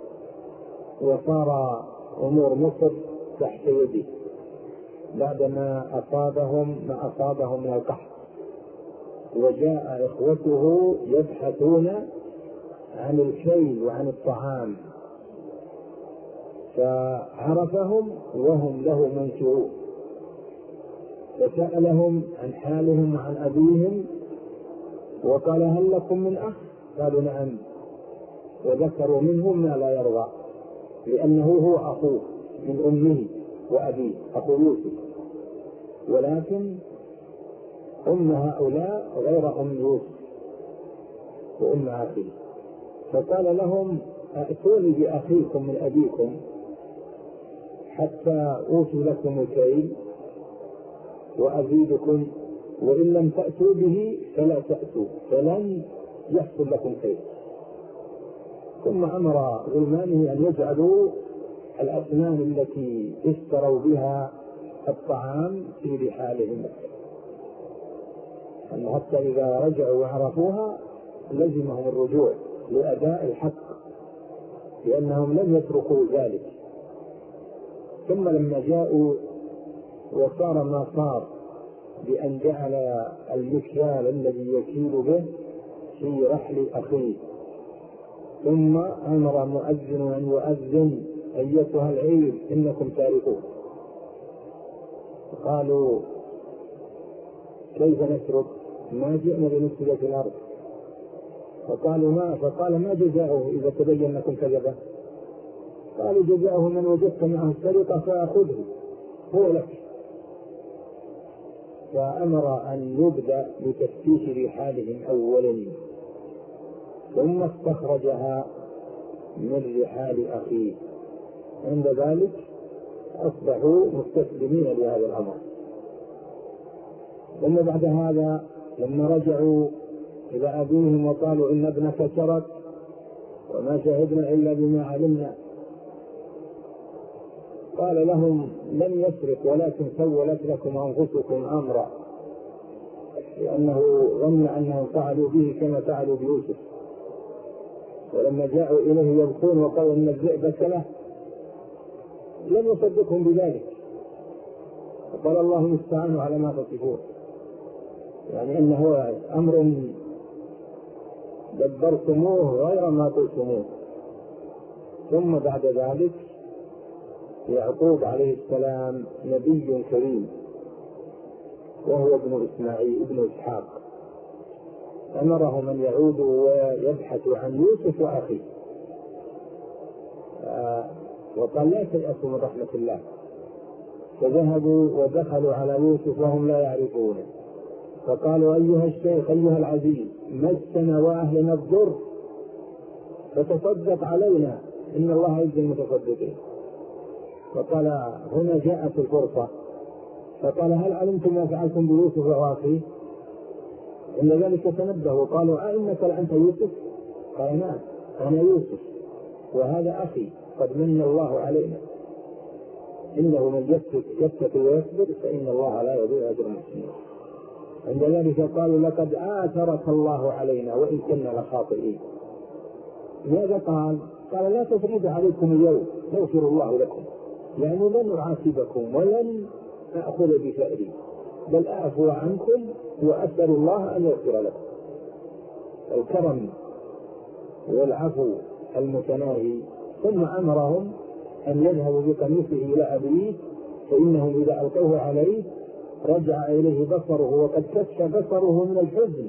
[SPEAKER 2] وصار أمور مصر تحت يده بعدما أصابهم ما أصابهم من القحط، وجاء إخوته يبحثون عن الكيل وعن الطعام، فعرفهم وهم له منكرون، فسألهم عن حالهم وعن أبيهم وقال هل لكم من أخ؟ قالوا نعم، وذكروا منهم ما لا يرضى، لأنه هو أخوه من أمه وأبيه أخو يوسف، ولكن أم هؤلاء غير أم يوسف وأم أخيه. فقال لهم ائتوني بأخيكم من أبيكم حتى أوفي لكم الكيل وأزيدكم، وإن لم تأتوا به فلا تأتوا فلن يحصل لكم كيل. ثم أمر غلمانه أن يجعلوا الأصنام التي اشتروا بها الطعام في رحالهم، حتى إذا رجعوا وعرفوها لزمهم الرجوع لأداء الحق، لأنهم لم يتركوا ذلك. ثم لما جاءوا وصار ما صار بأن جعل المكيال الذي يكيل به في رحل أخيه، ثم أمر مؤذن أن يؤذن أيتها العير إنكم تاركون. قالوا كيف نترك؟ ما جئنا لنفسد في الأرض. فقال ما جزاؤه إذا تبين لكم كذبه؟ قالوا جزاؤه من وجدت معه السرقة فأخذه هو لك. فأمر أن يبدأ بتفتيش رحالهم أولا، ثم استخرجها من رحال أخيه. عند ذلك أصبحوا مستسلمين لهذا الأمر. ثم بعد هذا لما رجعوا إلى أبيهم وقالوا إن ابنك سرق وما شهدنا إلا بما علمنا، قال لهم لم يسرق ولكن سولت لكم أنفسكم أمرا، لأنه ظن أنهم فعلوا به كما فعلوا بيوسف. ولما جاءوا إليه يبكون وقالوا إن الذئب له لم يصدقهم بذلك، فقال الله المستعان على ما تصفون، يعني إنه أمر دبرتموه غير ما قلتموه. ثم بعد ذلك يعقوب عليه السلام نبي كريم وهو ابن إسماعيل ابن إسحاق، أمرهم أن يعودوا ويبحثوا عن يوسف وأخيه، وقال لا تيأسوا من رحمة الله. فذهبوا ودخلوا على يوسف وهم لا يعرفونه، فقالوا أيها الشيخ أيها العزيز مسنا وأهلنا الضر فتصدق علينا إن الله يجزي المتصدقين. فقال هنا جاءت الفرصة، فقال هل علمتم ما فعلتم بيوسف وأخيه؟ إن ذلك تنبهوا قالوا أئنك لأنت يوسف؟ قال نعم أنا يوسف وهذا أخي قد من الله علينا. إنه من يتقي ويصبر فإن الله لا يضيع أجر المحسنين. عند ذلك قالوا لقد آثرك الله علينا وإن كنا لخاطئين. ماذا قال؟ قال لا تثريب عليكم اليوم يغفر الله لكم، يعني لن أعاتبكم ولن أخذ بثأري، بل أعفو عنكم وأسأل الله أن يغفر لكم. الكرم والعفو المتناهي. ثم أمرهم أن يذهبوا بقميصه إلى أبيه فإنهم إذا ألقوه عليه رجع إليه بصره وقد كف بصره من الحزن،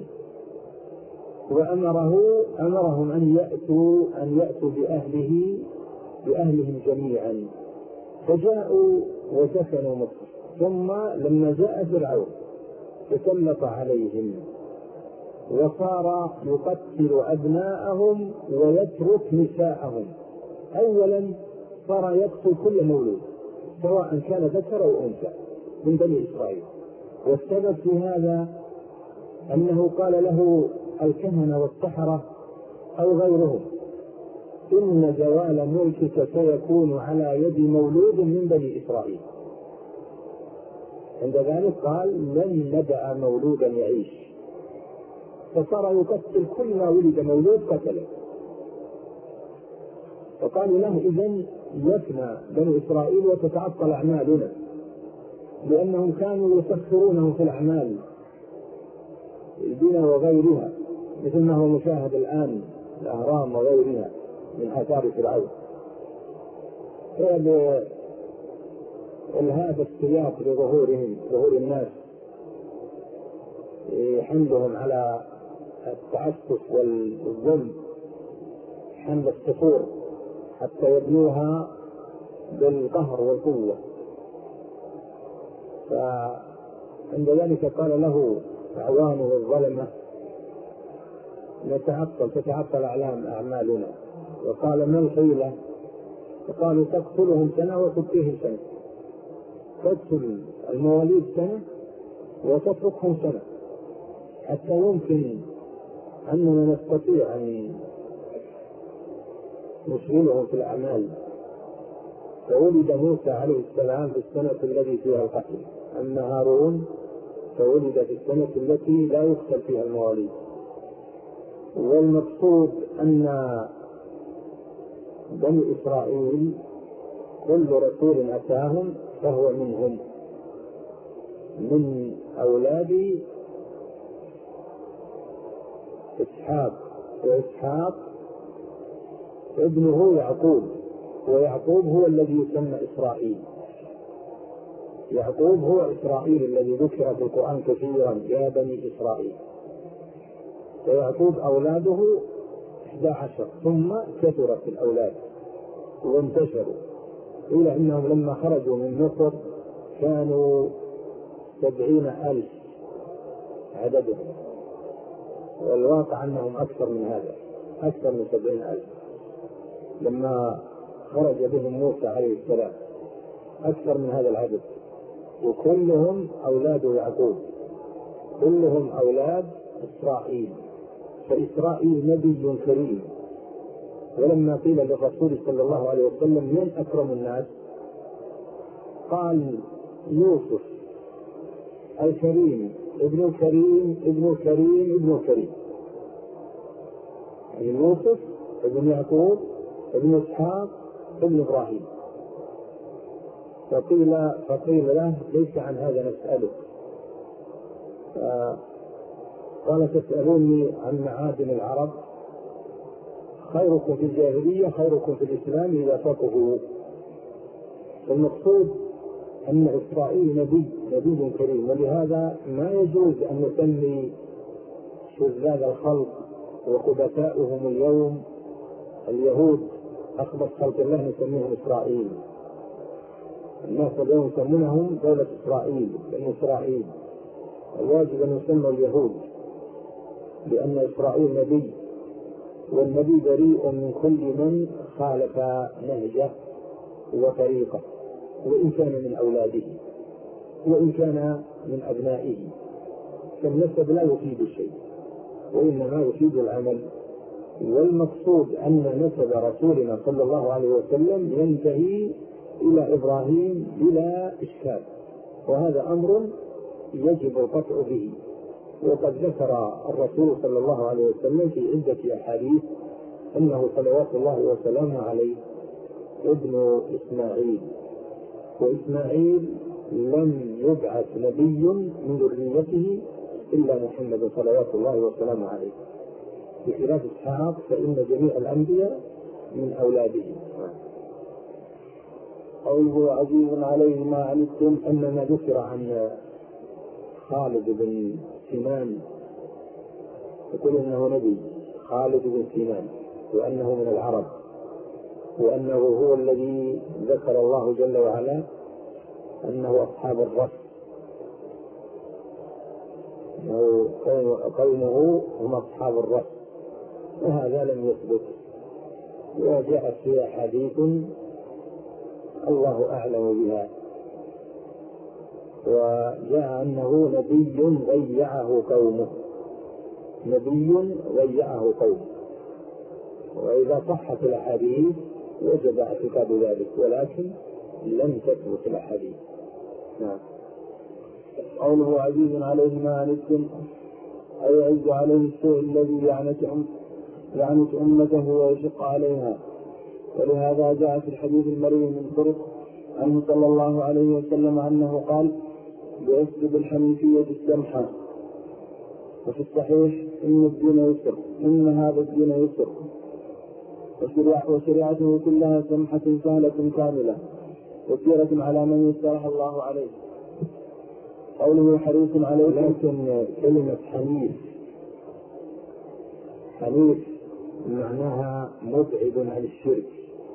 [SPEAKER 2] وأمرهم أن يأتوا بأهلهم جميعا. فجاءوا وسكنوا مصر. ثم لما جاء فرعون تسلط عليهم وصار يقتل أبناءهم ويترك نساءهم. أولا صار يقتل كل مولود سواء كان ذكر أو أنثى من بني إسرائيل. والسبب في هذا أنه قال له الكهنة والسحرة أو غيرهم إن زوال ملكك سيكون على يد مولود من بني إسرائيل. عند ذلك قال لن ندع مولودا يعيش، فصار يقتل كل ما ولد مولود قتله. فقالوا له إذن يفنى بني إسرائيل وتتعطل أعمالنا، لأنهم كانوا يسخرونهم في الأعمال البناء وغيرها، مثل ما هو مشاهد الآن الأهرام وغيرها من آثار فرعون. هذا السياق لظهورهم، ظهور الناس، حملهم على التعسف والظلم، حمل الصخور حتى يبنوها بالقهر والقوة. فعند ذلك قال له أعوانه الظلمة تتعطل أعمالنا. وقال ما الحيلة؟ فقالوا تقتلهم سنة وتبقيهم سنة، تقتل المواليد سنة وتتركهم سنة، حتى يمكن أننا نستطيع أن نشغلهم في الأعمال. فولد موسى عليه السلام في السنة التي فيها القتل، أما هارون فولد في السنة التي لا يقتل فيها المواليد. والمقصود أن بني إسرائيل كل رسول أتاهم فهو منهم، من أولاد إسحاق، وإسحاق ابنه يعقوب، ويعقوب هو الذي يسمى إسرائيل. يعقوب هو إسرائيل الذي ذكر في القرآن كثيرا يا بني إسرائيل. ويعقوب أولاده 11، ثم كثرت الأولاد وانتشروا إلى أنهم لما خرجوا من مصر كانوا 70,000 عددهم، والواقع أنهم أكثر من هذا، أكثر من 70,000 لما خرج بهم موسى عليه السلام، أكثر من هذا العدد، وكلهم أولاد يعقوب، كلهم أولاد إسرائيل. فإسرائيل نبي كريم. ولما قيل للرسول صلى الله عليه وسلم من أكرم الناس؟ قال يوسف الكريم ابن الكريم ابن الكريم ابن الكريم، يعني يوسف ابن يعقوب ابن إسحاق ابن إبراهيم. فقيل له ليس عن هذا نسألك. قال تسألوني عن معادن العرب؟ خيركم في الجاهلية خيركم في الإسلام إذا فقهوا. المقصود أن إسرائيل نبي كريم، ولهذا ما يجوز أن نسمي شذاذ الخلق وخبثاؤهم اليوم اليهود أخبث خلق الله نسميهم إسرائيل. الناس اليوم يسمونهم دولة إسرائيل، بني إسرائيل. الواجب أن يسمى اليهود، لأن إسرائيل نبي، والنبي بريء من كل من خالف نهجه وطريقه، وإن كان من أولاده وإن كان من أبنائه. فالنسب لا يفيد الشيء وإنما يفيد العمل. والمقصود أن نسب رسولنا صلى الله عليه وسلم ينتهي
[SPEAKER 3] إلى إبراهيم بلا إشكال، وهذا أمر يجب القطع به. وقد ذكر الرسول صلى الله عليه وسلم في عدة أحاديث أنه صلوات الله وسلامه عليه ابن إسماعيل، وإسماعيل لم يبعث نبي من ذريته إلا محمد صلوات الله وسلامه عليه، بخلاف إسحاق فإن جميع الأنبياء من أولاده.
[SPEAKER 1] قوله عزيز عليه ما عنتم،
[SPEAKER 3] أنما ذكر عن خالد بن سنان يقول إنه نبي خالد بن سنان، وأنه من العرب، وأنه هو الذي ذكر الله جل وعلا أنه أصحاب الرس، قومه هم أصحاب الرس، وهذا لم يثبت. وجاءت فيها حديث الله أعلم بها، وجاء أنه نبي ضيعه قومه، نبي ضيعه قومه. وإذا صحت الأحاديث وجب اعتقاد ذلك، ولكن لم تثبت الأحاديث. نعم.
[SPEAKER 1] قوله عزيز عليه ما عنتم أي يعز عليه السوء الذي يعنت أمته ويشق عليها. ولهذا جاء في الحديث المروي من طرق عنه صلى الله عليه وسلم أنه قال: بعثت بالحنيفية السمحة. وفي الصحيح: إن الدين يسر، إن هذا الدين يسر، وشريعته كلها سمحة سهلة كاملة، وسيرة على من يسرها الله عليه. قوله حريص عليكم،
[SPEAKER 3] لكن كلمة حنيف معناها مبعد عن الشرك،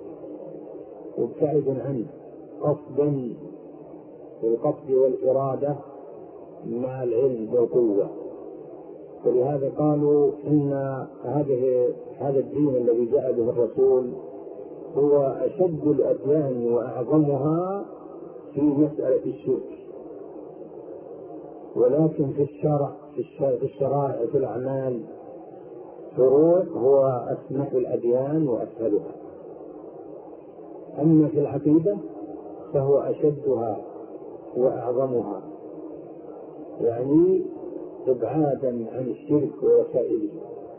[SPEAKER 3] مبتعد عنه قصدا، بالقصد والإرادة مع العلم والقوة. ولهذا قالوا إن هذا الدين الذي جاء به الرسول هو أشد الأديان وأعظمها في مسألة الشرك، ولكن في الشرائع في الأعمال فروع هو أسمح الأديان وأسهلها. أما في العقيدة فهو أشدها وأعظمها، يعني إبعادا عن الشرك ووسائله.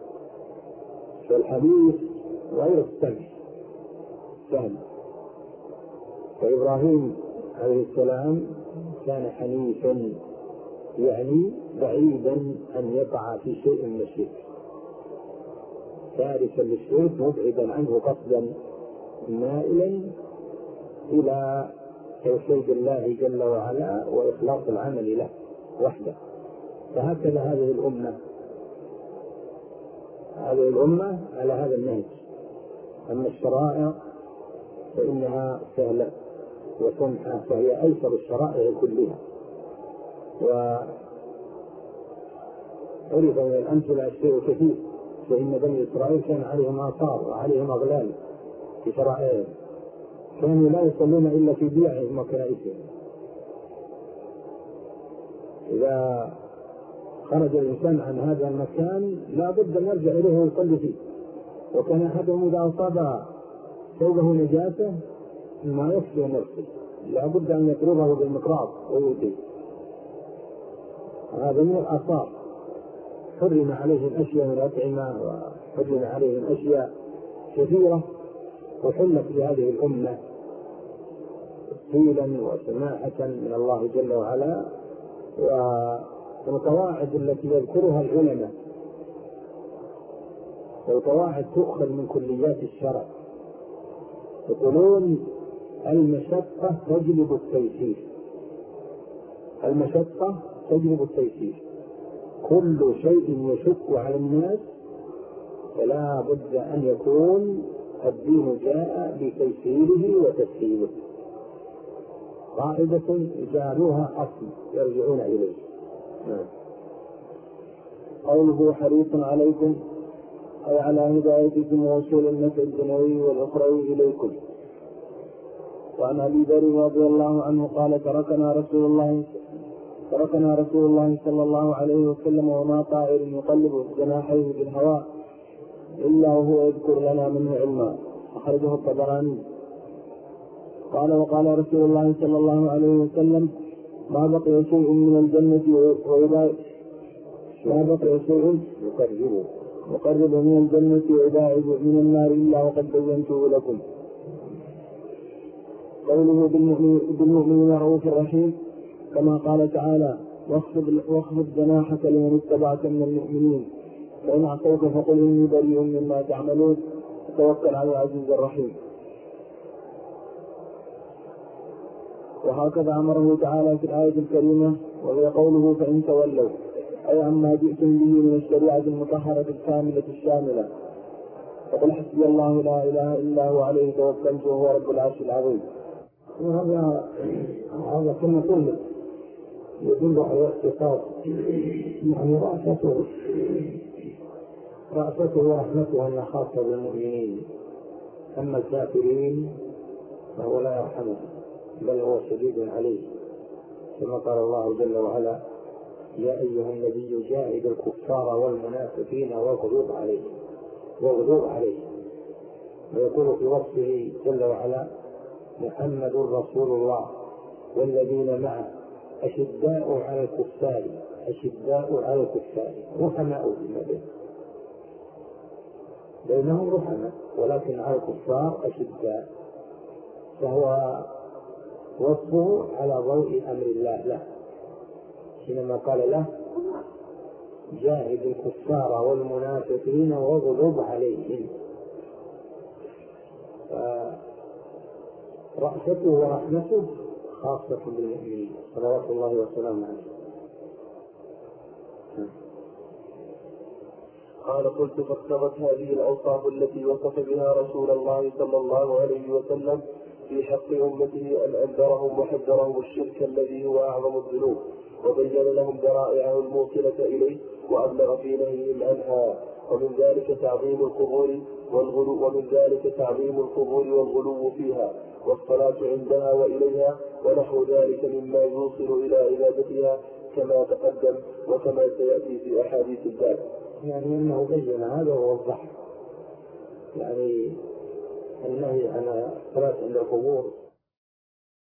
[SPEAKER 3] فالحديث غير السمح سهل. فإبراهيم عليه السلام كان حنيفا، يعني بعيدا أن يقع في شيء من الشرك، تاركا للشرك مبعدا عنه قصدا، مائلا إلى توحيد الله جل وعلا وإخلاص العمل له وحده. فهكذا هذه الأمة على هذا النهج. أما الشرائع فإنها سهلة وسمحة، فهي أيسر الشرائع كلها. وعرف من الأمثلة الشيء كثير، فإن بني إسرائيل كان عليهم آثار وعليهم أغلال في شرائعهم، كانوا لا يصلون إلا في بيعهم وكنائسهم. إذا خرج الإنسان عن هذا المكان لا بد أن يرجع إليه ويصلي فيه. وكان أحدهم إذا أصاب ثوبه نجاسة ما يكفي نفسه، لا بد أن يطرده بالمقراط ويؤتيه. هذا من الآثار. حرم عليهم أشياء من الأطعمة، وحرم عليهم أشياء كثيرة، وحلت لهذه الأمة طيلا وسماحة من الله جل وعلا. والقواعد التي يذكرها العلماء، والقواعد تؤخذ من كليات الشرع، يقولون المشقة تجلب التيسير، المشقة تجلب التيسير. كل شيء يشق على الناس فلا بد أن يكون الدين جاء بتيسيره وتسهيله. قاعدة جعلوها أصل يرجعون إليه.
[SPEAKER 1] قوله حريص عليكم أي على هدايتكم ووصول النفع الدنيوي والأخروي إليكم. وعن أبي ذر رضي الله عنه قال: تركنا رسول الله صلى الله عليه وسلم وما طائر يقلب جناحيه في الهواء إلا وهو يذكر لنا منه علما. أخرجه الطبراني. قال وقال رسول الله صلى الله عليه وسلم ما بقي شيء من الجنة مقرب من الجنة وإباعد من النار إلا وقد بينته لكم. قوله بالمؤمنين رؤوف رحيم كما قال تعالى واخفض جناحك لمن اتبعك من المؤمنين فإن عصوك فقل إني بريء مما تعملون وتوكل على العزيز الرحيم. وهكذا أمره تعالى في الآية الكريمة وهي قوله فإن تولوا أي عما جئتم به من الشريعة المطهرة الكاملة الشاملة فقل حسبي الله لا إله إلا هو عليه توكلت وهو رب العرش العظيم.
[SPEAKER 3] وهذا كما قلنا يدل على اختصاص يعني رأفته ورحمته أنها خاصة بالمؤمنين، أما الكافرين فهو لا يرحمه بل هو شديد عليه كما قال الله جل وعلا يا أيها النبي جاهد الكفار والمنافقين واغلظ عليهم. ويقول في وصفه جل وعلا محمد رسول الله والذين معه أشداء على الكفار رحماء بينهم رحماء ولكن على الكفار أشداء، فهو وصفه على ضوء أمر الله له حينما قال له جاهد الكفار والمنافقين واغلظ عليهم. رأفته ورحمته خاصة بالمؤمنين صلوات الله وسلامه عليه.
[SPEAKER 1] قال قلت فاقتضت هذه الأوصاف التي وصف بها رسول الله صلى الله عليه وسلم في حق أمته أن أنذرهم وحذرهم الشرك الذي هو أعظم الذنوب وبين لهم ذرائعه الموصلة إليه وأبلغ في نهيهم عنها ومن ذلك تعظيم القبور والغلو فيها والصلاة عندها وإليها ونحو ذلك مما يوصل إلى عبادتها كما تقدم وكما سيأتي في أحاديث الباب.
[SPEAKER 3] يعني أنه بين هذا ووضح يعني النهي عن الصلاة عند القبور